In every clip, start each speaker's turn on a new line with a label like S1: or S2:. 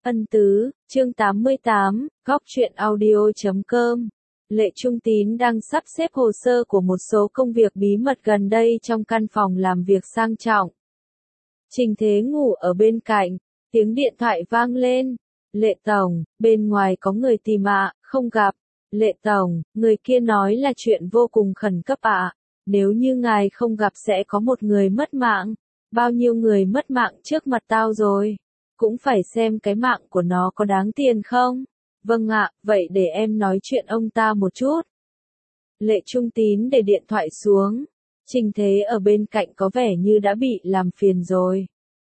S1: Ân tứ, chương 88, góc truyện audio.com. Lệ Trung Tín đang sắp xếp hồ sơ của một số công việc bí mật gần đây trong căn phòng làm việc sang trọng. Trình Thế ngủ ở bên cạnh, tiếng điện thoại vang lên. Lệ Tổng, bên ngoài có người tìm ạ, không gặp. Lệ Tổng, người kia nói là chuyện vô cùng khẩn cấp ạ. Nếu như ngài không gặp sẽ có một người mất mạng. Bao nhiêu người mất mạng trước mặt tao rồi. Cũng phải xem cái mạng của nó có đáng tiền không? Vâng ạ, vậy để em nói chuyện ông ta một chút. Lệ Trung Tín để điện thoại xuống. Trình Thế ở bên cạnh có vẻ như đã bị làm phiền rồi.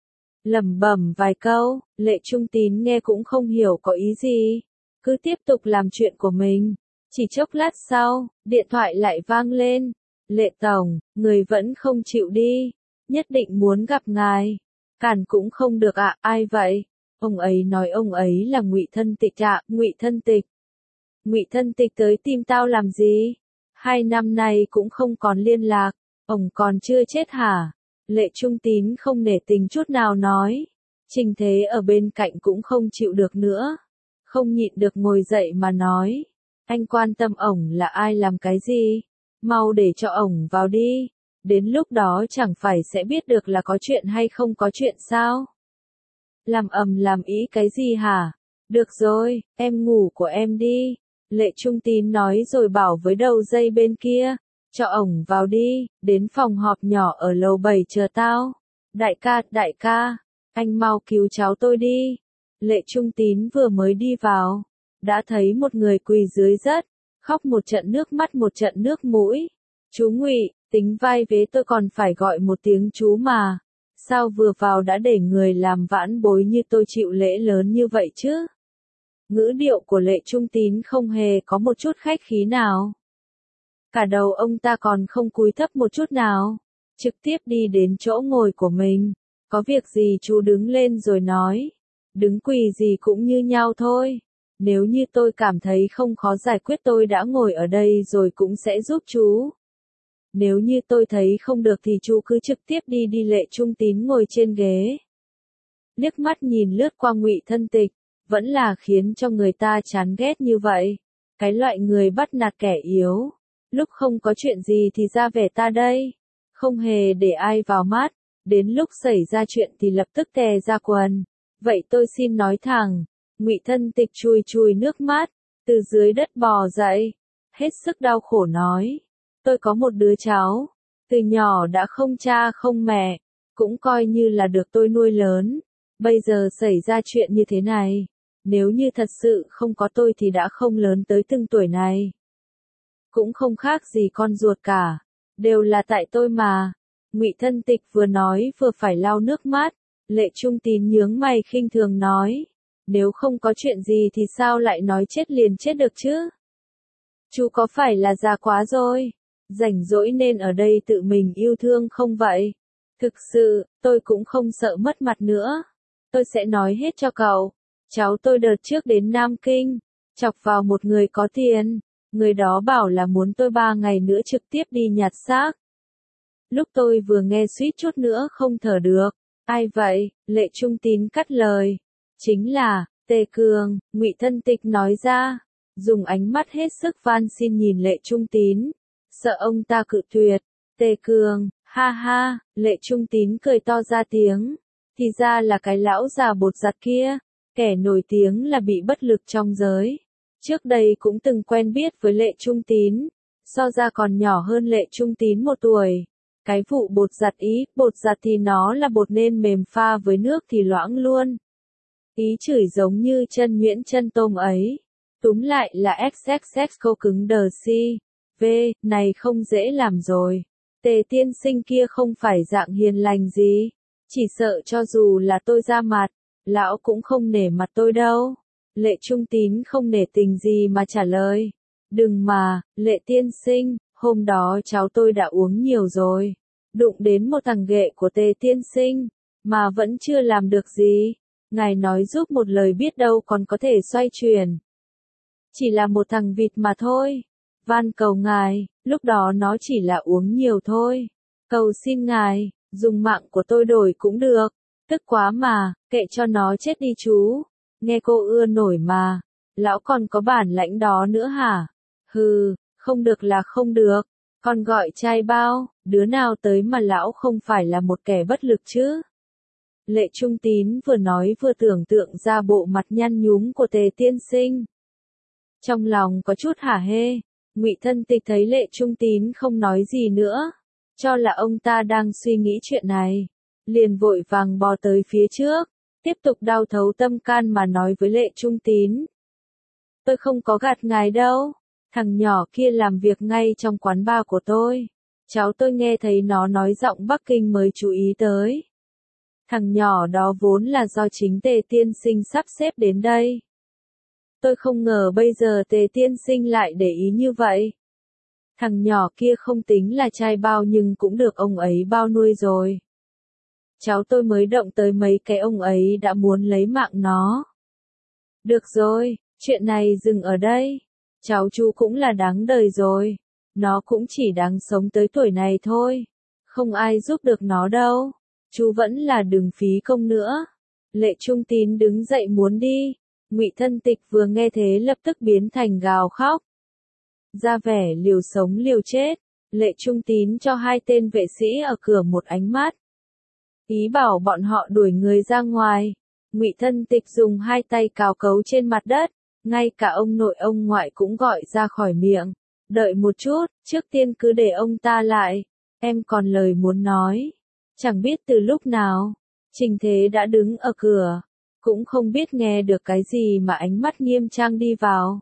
S1: Lẩm bẩm vài câu, Lệ Trung Tín nghe cũng không hiểu có ý gì. Cứ tiếp tục làm chuyện của mình. Chỉ chốc lát sau, điện thoại lại vang lên. Lệ Tổng, người vẫn không chịu đi. Nhất định muốn gặp ngài. Cản cũng không được ạ, ai vậy? Ông ấy nói ông ấy là Ngụy Thân Tịch ạ, Ngụy Thân Tịch. Ngụy Thân Tịch tới tìm tao làm gì? 2 năm nay cũng không còn liên lạc, ông còn chưa chết hả? Lệ Trung Tín không nể tình chút nào nói. Trình Thế ở bên cạnh cũng không chịu được nữa. Không nhịn được ngồi dậy mà nói. Anh quan tâm ổng là ai làm cái gì? Mau để cho ổng vào đi. Đến lúc đó chẳng phải sẽ biết được là có chuyện hay không có chuyện sao? Làm ầm làm ý cái gì hả? Được rồi, em ngủ của em đi. Lệ Trung Tín nói rồi bảo với đầu dây bên kia. Cho ổng vào đi, đến phòng họp nhỏ ở lầu 7 chờ tao. Đại ca, anh mau cứu cháu tôi đi. Lệ Trung Tín vừa mới đi vào. Đã thấy một người quỳ dưới đất, khóc một trận nước mắt một trận nước mũi. Chú Ngụy, tính vai vế tôi còn phải gọi một tiếng chú mà. Sao vừa vào đã để người làm vãn bối như tôi chịu lễ lớn như vậy chứ? Ngữ điệu của Lệ Trung Tín không hề có một chút khách khí nào. Cả đầu ông ta còn không cúi thấp một chút nào. Trực tiếp đi đến chỗ ngồi của mình. Có việc gì chú đứng lên rồi nói. Đứng quỳ gì cũng như nhau thôi. Nếu như tôi cảm thấy không khó giải quyết tôi đã ngồi ở đây rồi cũng sẽ giúp chú. Nếu như tôi thấy không được thì chú cứ trực tiếp đi. Lệ Trung Tín ngồi trên ghế. Liếc mắt nhìn lướt qua Ngụy Thân Tịch, vẫn là khiến cho người ta chán ghét như vậy. Cái loại người bắt nạt kẻ yếu. Lúc không có chuyện gì thì ra vẻ ta đây. Không hề để ai vào mắt. Đến lúc xảy ra chuyện thì lập tức tè ra quần. Vậy tôi xin nói thẳng. Ngụy Thân Tịch chùi nước mắt. Từ dưới đất bò dậy. Hết sức đau khổ nói. Tôi có một đứa cháu. Từ nhỏ đã không cha không mẹ. Cũng coi như là được tôi nuôi lớn. Bây giờ xảy ra chuyện như thế này. Nếu như thật sự không có tôi thì đã không lớn tới từng tuổi này. Cũng không khác gì con ruột cả. Đều là tại tôi mà. Ngụy Thân Tịch vừa nói vừa phải lau nước mắt. Lệ Trung Tín nhướng mày khinh thường nói. Nếu không có chuyện gì thì sao lại nói chết liền chết được chứ? Chú có phải là già quá rồi? Rảnh rỗi nên ở đây tự mình yêu thương không vậy? Thực sự, tôi cũng không sợ mất mặt nữa. Tôi sẽ nói hết cho cậu. Cháu tôi đợt trước đến Nam Kinh, chọc vào một người có tiền. Người đó bảo là muốn tôi 3 ngày nữa trực tiếp đi nhặt xác. Lúc tôi vừa nghe suýt chút nữa không thở được. Ai vậy? Lệ Trung Tín cắt lời. Chính là, Tề Cường, Ngụy Thân Tịch nói ra. Dùng ánh mắt hết sức van xin nhìn Lệ Trung Tín. Sợ ông ta cự tuyệt. Tề Cường, ha ha, Lệ Trung Tín cười to ra tiếng. Thì ra là cái lão già bột giặt kia. Kẻ nổi tiếng là bị bất lực trong giới. Trước đây cũng từng quen biết với Lệ Trung Tín. So ra còn nhỏ hơn Lệ Trung Tín 1 tuổi. Cái vụ bột giặt thì nó là bột nên mềm pha với nước thì loãng luôn. Ý chửi giống như chân nhuyễn chân tôm ấy. Túm lại là XXX cô cứng đờ si. V, này không dễ làm rồi. Tề tiên sinh kia không phải dạng hiền lành gì. Chỉ sợ cho dù là tôi ra mặt, lão cũng không nể mặt tôi đâu. Lệ Trung Tín không nể tình gì mà trả lời. Đừng mà, Lệ tiên sinh, hôm đó cháu tôi đã uống nhiều rồi. Đụng đến một thằng ghệ của Tề tiên sinh, mà vẫn chưa làm được gì. Ngài nói giúp một lời biết đâu còn có thể xoay chuyển. Chỉ là một thằng vịt mà thôi. Van cầu ngài, lúc đó nó chỉ là uống nhiều thôi. Cầu xin ngài, dùng mạng của tôi đổi cũng được. Tức quá mà, kệ cho nó chết đi chú. Nghe cô ưa nổi mà. Lão còn có bản lãnh đó nữa hả? Hừ, không được là không được. Con gọi trai bao, đứa nào tới mà lão không phải là một kẻ bất lực chứ? Lệ Trung Tín vừa nói vừa tưởng tượng ra bộ mặt nhăn nhúm của Tề tiên sinh. Trong lòng có chút hả hê, Ngụy Thân Tịch thấy Lệ Trung Tín không nói gì nữa, cho là ông ta đang suy nghĩ chuyện này, liền vội vàng bò tới phía trước, tiếp tục đau thấu tâm can mà nói với Lệ Trung Tín. Tôi không có gạt ngài đâu, thằng nhỏ kia làm việc ngay trong quán bar của tôi. Cháu tôi nghe thấy nó nói giọng Bắc Kinh mới chú ý tới. Thằng nhỏ đó vốn là do chính Tề tiên sinh sắp xếp đến đây. Tôi không ngờ bây giờ Tề tiên sinh lại để ý như vậy. Thằng nhỏ kia không tính là trai bao nhưng cũng được ông ấy bao nuôi rồi. Cháu tôi mới động tới mấy cái ông ấy đã muốn lấy mạng nó. Được rồi, chuyện này dừng ở đây. Cháu chú cũng là đáng đời rồi. Nó cũng chỉ đáng sống tới tuổi này thôi. Không ai giúp được nó đâu. Chú vẫn là đừng phí công nữa. Lệ Trung Tín đứng dậy muốn đi. Ngụy Thân Tịch vừa nghe thế lập tức biến thành gào khóc. Ra vẻ liều sống liều chết. Lệ Trung Tín cho hai tên vệ sĩ ở cửa một ánh mắt. Ý bảo bọn họ đuổi người ra ngoài. Ngụy Thân Tịch dùng hai tay cào cấu trên mặt đất. Ngay cả ông nội ông ngoại cũng gọi ra khỏi miệng. Đợi một chút, trước tiên cứ để ông ta lại. Em còn lời muốn nói. Chẳng biết từ lúc nào, Trình Thế đã đứng ở cửa. Cũng không biết nghe được cái gì mà ánh mắt nghiêm trang đi vào.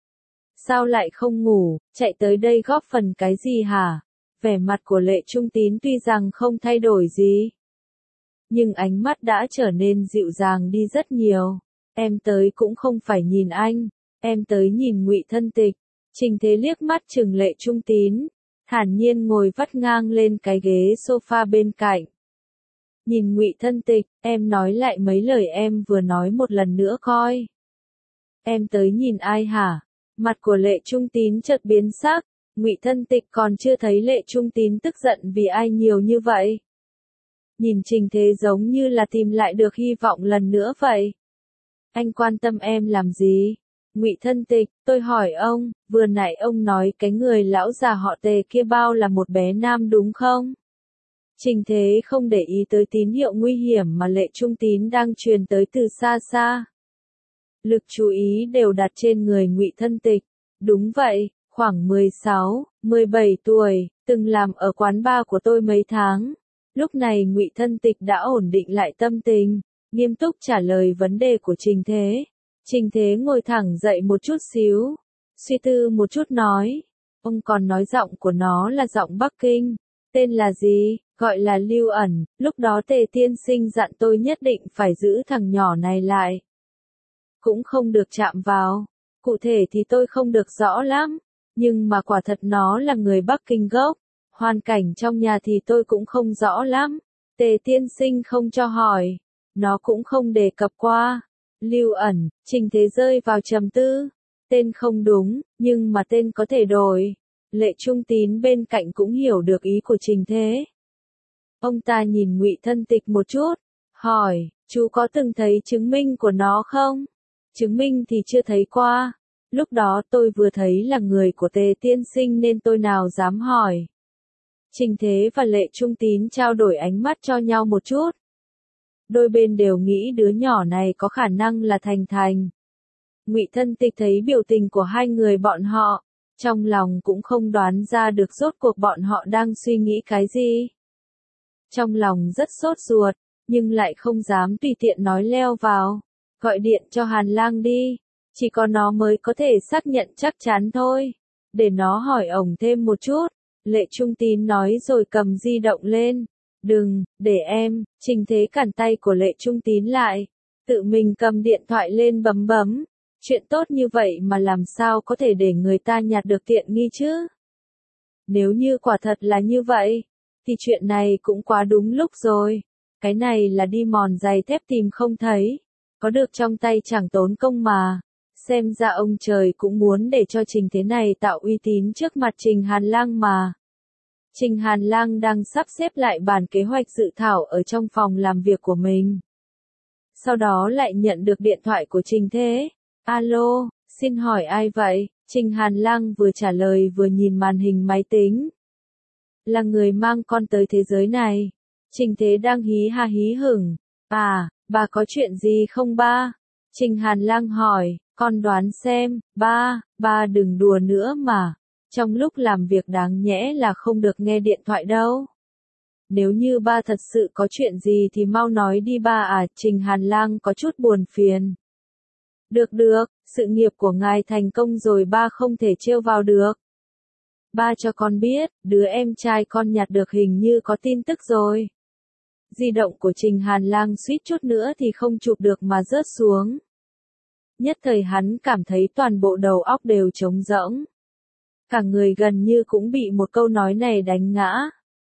S1: Sao lại không ngủ, chạy tới đây góp phần cái gì hả? Vẻ mặt của Lệ Trung Tín tuy rằng không thay đổi gì. Nhưng ánh mắt đã trở nên dịu dàng đi rất nhiều. Em tới cũng không phải nhìn anh, em tới nhìn Ngụy Thân Tịch. Trình Thế liếc mắt chừng Lệ Trung Tín, thản nhiên ngồi vắt ngang lên cái ghế sofa bên cạnh. Nhìn Ngụy Thân Tịch, em nói lại mấy lời em vừa nói một lần nữa coi. Em tới nhìn ai hả? Mặt của Lệ Trung Tín chợt biến sắc, Ngụy Thân Tịch còn chưa thấy Lệ Trung Tín tức giận vì ai nhiều như vậy. Nhìn Trình Thế giống như là tìm lại được hy vọng lần nữa vậy. Anh quan tâm em làm gì? Ngụy Thân Tịch, tôi hỏi ông, vừa nãy ông nói cái người lão già họ Tề kia bao là một bé nam đúng không? Trình Thế không để ý tới tín hiệu nguy hiểm mà Lệ Trung Tín đang truyền tới từ xa xa. Lực chú ý đều đặt trên người Ngụy Thân Tịch. Đúng vậy, khoảng 16, 17 tuổi, từng làm ở quán bar của tôi mấy tháng. Lúc này Ngụy Thân Tịch đã ổn định lại tâm tình, nghiêm túc trả lời vấn đề của Trình Thế. Trình Thế ngồi thẳng dậy một chút xíu, suy tư một chút nói. Ông còn nói giọng của nó là giọng Bắc Kinh. Tên là gì? Gọi là Lưu Ẩn. Lúc đó Tề tiên sinh dặn tôi nhất định phải giữ thằng nhỏ này lại. Cũng không được chạm vào. Cụ thể thì tôi không được rõ lắm. Nhưng mà quả thật nó là người Bắc Kinh gốc. Hoàn cảnh trong nhà thì tôi cũng không rõ lắm. Tề tiên sinh không cho hỏi. Nó cũng không đề cập qua. Lưu Ẩn, Trình Thế rơi vào trầm tư. Tên không đúng, nhưng mà tên có thể đổi. Lệ Trung Tín bên cạnh cũng hiểu được ý của Trình Thế. Ông ta nhìn Ngụy Thân Tịch một chút, hỏi, chú có từng thấy chứng minh của nó không? Chứng minh thì chưa thấy qua. Lúc đó tôi vừa thấy là người của Tề tiên sinh nên tôi nào dám hỏi. Trình Thế và Lệ Trung Tín trao đổi ánh mắt cho nhau một chút. Đôi bên đều nghĩ đứa nhỏ này có khả năng là Thành Thành. Ngụy Thân Tịch thấy biểu tình của hai người bọn họ, trong lòng cũng không đoán ra được rốt cuộc bọn họ đang suy nghĩ cái gì. Trong lòng rất sốt ruột, nhưng lại không dám tùy tiện nói leo vào. Gọi điện cho Hàn Lang đi, chỉ có nó mới có thể xác nhận chắc chắn thôi. Để nó hỏi ổng thêm một chút. Lệ Trung Tín nói rồi cầm di động lên. Đừng, để em. Trình Thế cản tay của Lệ Trung Tín lại. Tự mình cầm điện thoại lên bấm bấm. Chuyện tốt như vậy mà làm sao có thể để người ta nhặt được tiện nghi chứ? Nếu như quả thật là như vậy, thì chuyện này cũng quá đúng lúc rồi. Cái này là đi mòn giày thép tìm không thấy. Có được trong tay chẳng tốn công mà. Xem ra ông trời cũng muốn để cho Trình Thế này tạo uy tín trước mặt Trình Hàn Lang mà. Trình Hàn Lang đang sắp xếp lại bản kế hoạch dự thảo ở trong phòng làm việc của mình. Sau đó lại nhận được điện thoại của Trình Thế. Alo, xin hỏi ai vậy? Trình Hàn Lang vừa trả lời vừa nhìn màn hình máy tính. Là người mang con tới thế giới này. Trình Thế đang hí ha hí hửng. Bà có chuyện gì không ba? Trình Hàn Lang hỏi, con đoán xem, ba đừng đùa nữa mà. Trong lúc làm việc đáng nhẽ là không được nghe điện thoại đâu. Nếu như ba thật sự có chuyện gì thì mau nói đi ba à, Trình Hàn Lang có chút buồn phiền. Được, sự nghiệp của ngài thành công rồi ba không thể trêu vào được. Ba cho con biết, đứa em trai con nhặt được hình như có tin tức rồi. Di động của Trình Hàn Lang suýt chút nữa thì không chụp được mà rớt xuống. Nhất thời hắn cảm thấy toàn bộ đầu óc đều trống rỗng. Cả người gần như cũng bị một câu nói này đánh ngã.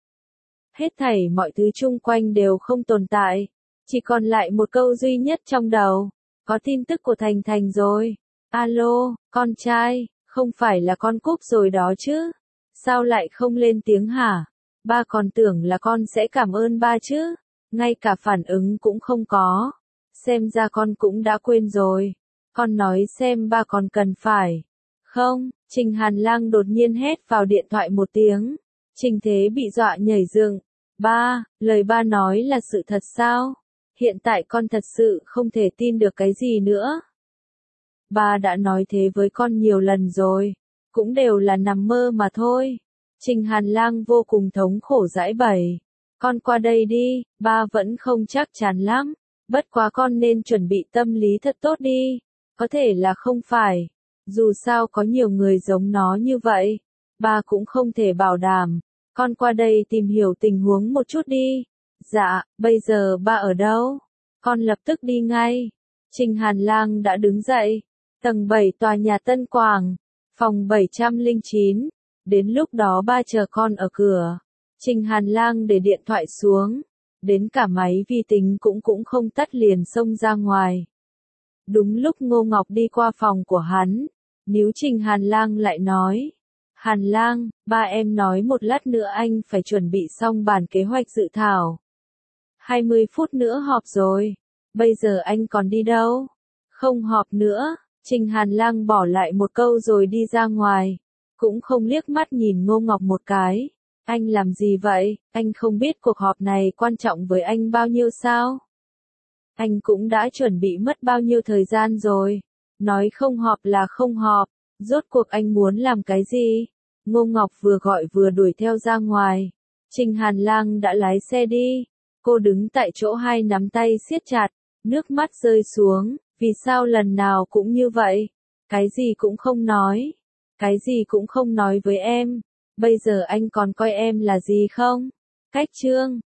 S1: Hết thảy mọi thứ chung quanh đều không tồn tại. Chỉ còn lại một câu duy nhất trong đầu. Có tin tức của Thành Thành rồi. Alo, con trai, không phải là con Cúc rồi đó chứ? Sao lại không lên tiếng hả? Ba còn tưởng là con sẽ cảm ơn ba chứ. Ngay cả phản ứng cũng không có. Xem ra con cũng đã quên rồi. Con nói xem ba còn cần phải. Không, Trình Hàn Lang đột nhiên hét vào điện thoại một tiếng. Trình Thế bị dọa nhảy dựng. Ba, lời ba nói là sự thật sao? Hiện tại con thật sự không thể tin được cái gì nữa. Ba đã nói thế với con nhiều lần rồi. Cũng đều là nằm mơ mà thôi. Trình Hàn Lang vô cùng thống khổ giãi bày. Con qua đây đi, ba vẫn không chắc chắn lắm. Bất quá con nên chuẩn bị tâm lý thật tốt đi. Có thể là không phải. Dù sao có nhiều người giống nó như vậy. Ba cũng không thể bảo đảm. Con qua đây tìm hiểu tình huống một chút đi. Dạ, bây giờ ba ở đâu? Con lập tức đi ngay. Trình Hàn Lang đã đứng dậy. Tầng 7 tòa nhà Tân Quảng. Phòng 709. Đến lúc đó ba chờ con ở cửa. Trình Hàn Lang để điện thoại xuống. Đến cả máy vi tính cũng không tắt liền xông ra ngoài. Đúng lúc Ngô Ngọc đi qua phòng của hắn. Níu Trình Hàn Lang lại nói. Hàn Lang, ba em nói một lát nữa anh phải chuẩn bị xong bản kế hoạch dự thảo. 20 phút nữa họp rồi. Bây giờ anh còn đi đâu? Không họp nữa. Trình Hàn Lang bỏ lại một câu rồi đi ra ngoài. Cũng không liếc mắt nhìn Ngô Ngọc một cái. Anh làm gì vậy? Anh không biết cuộc họp này quan trọng với anh bao nhiêu sao? Anh cũng đã chuẩn bị mất bao nhiêu thời gian rồi. Nói không họp là không họp. Rốt cuộc anh muốn làm cái gì? Ngô Ngọc vừa gọi vừa đuổi theo ra ngoài. Trình Hàn Lang đã lái xe đi. Cô đứng tại chỗ hai nắm tay siết chặt. Nước mắt rơi xuống. Vì sao lần nào cũng như vậy? Cái gì cũng không nói. Cái gì cũng không nói với em. Bây giờ anh còn coi em là gì không? Cách chương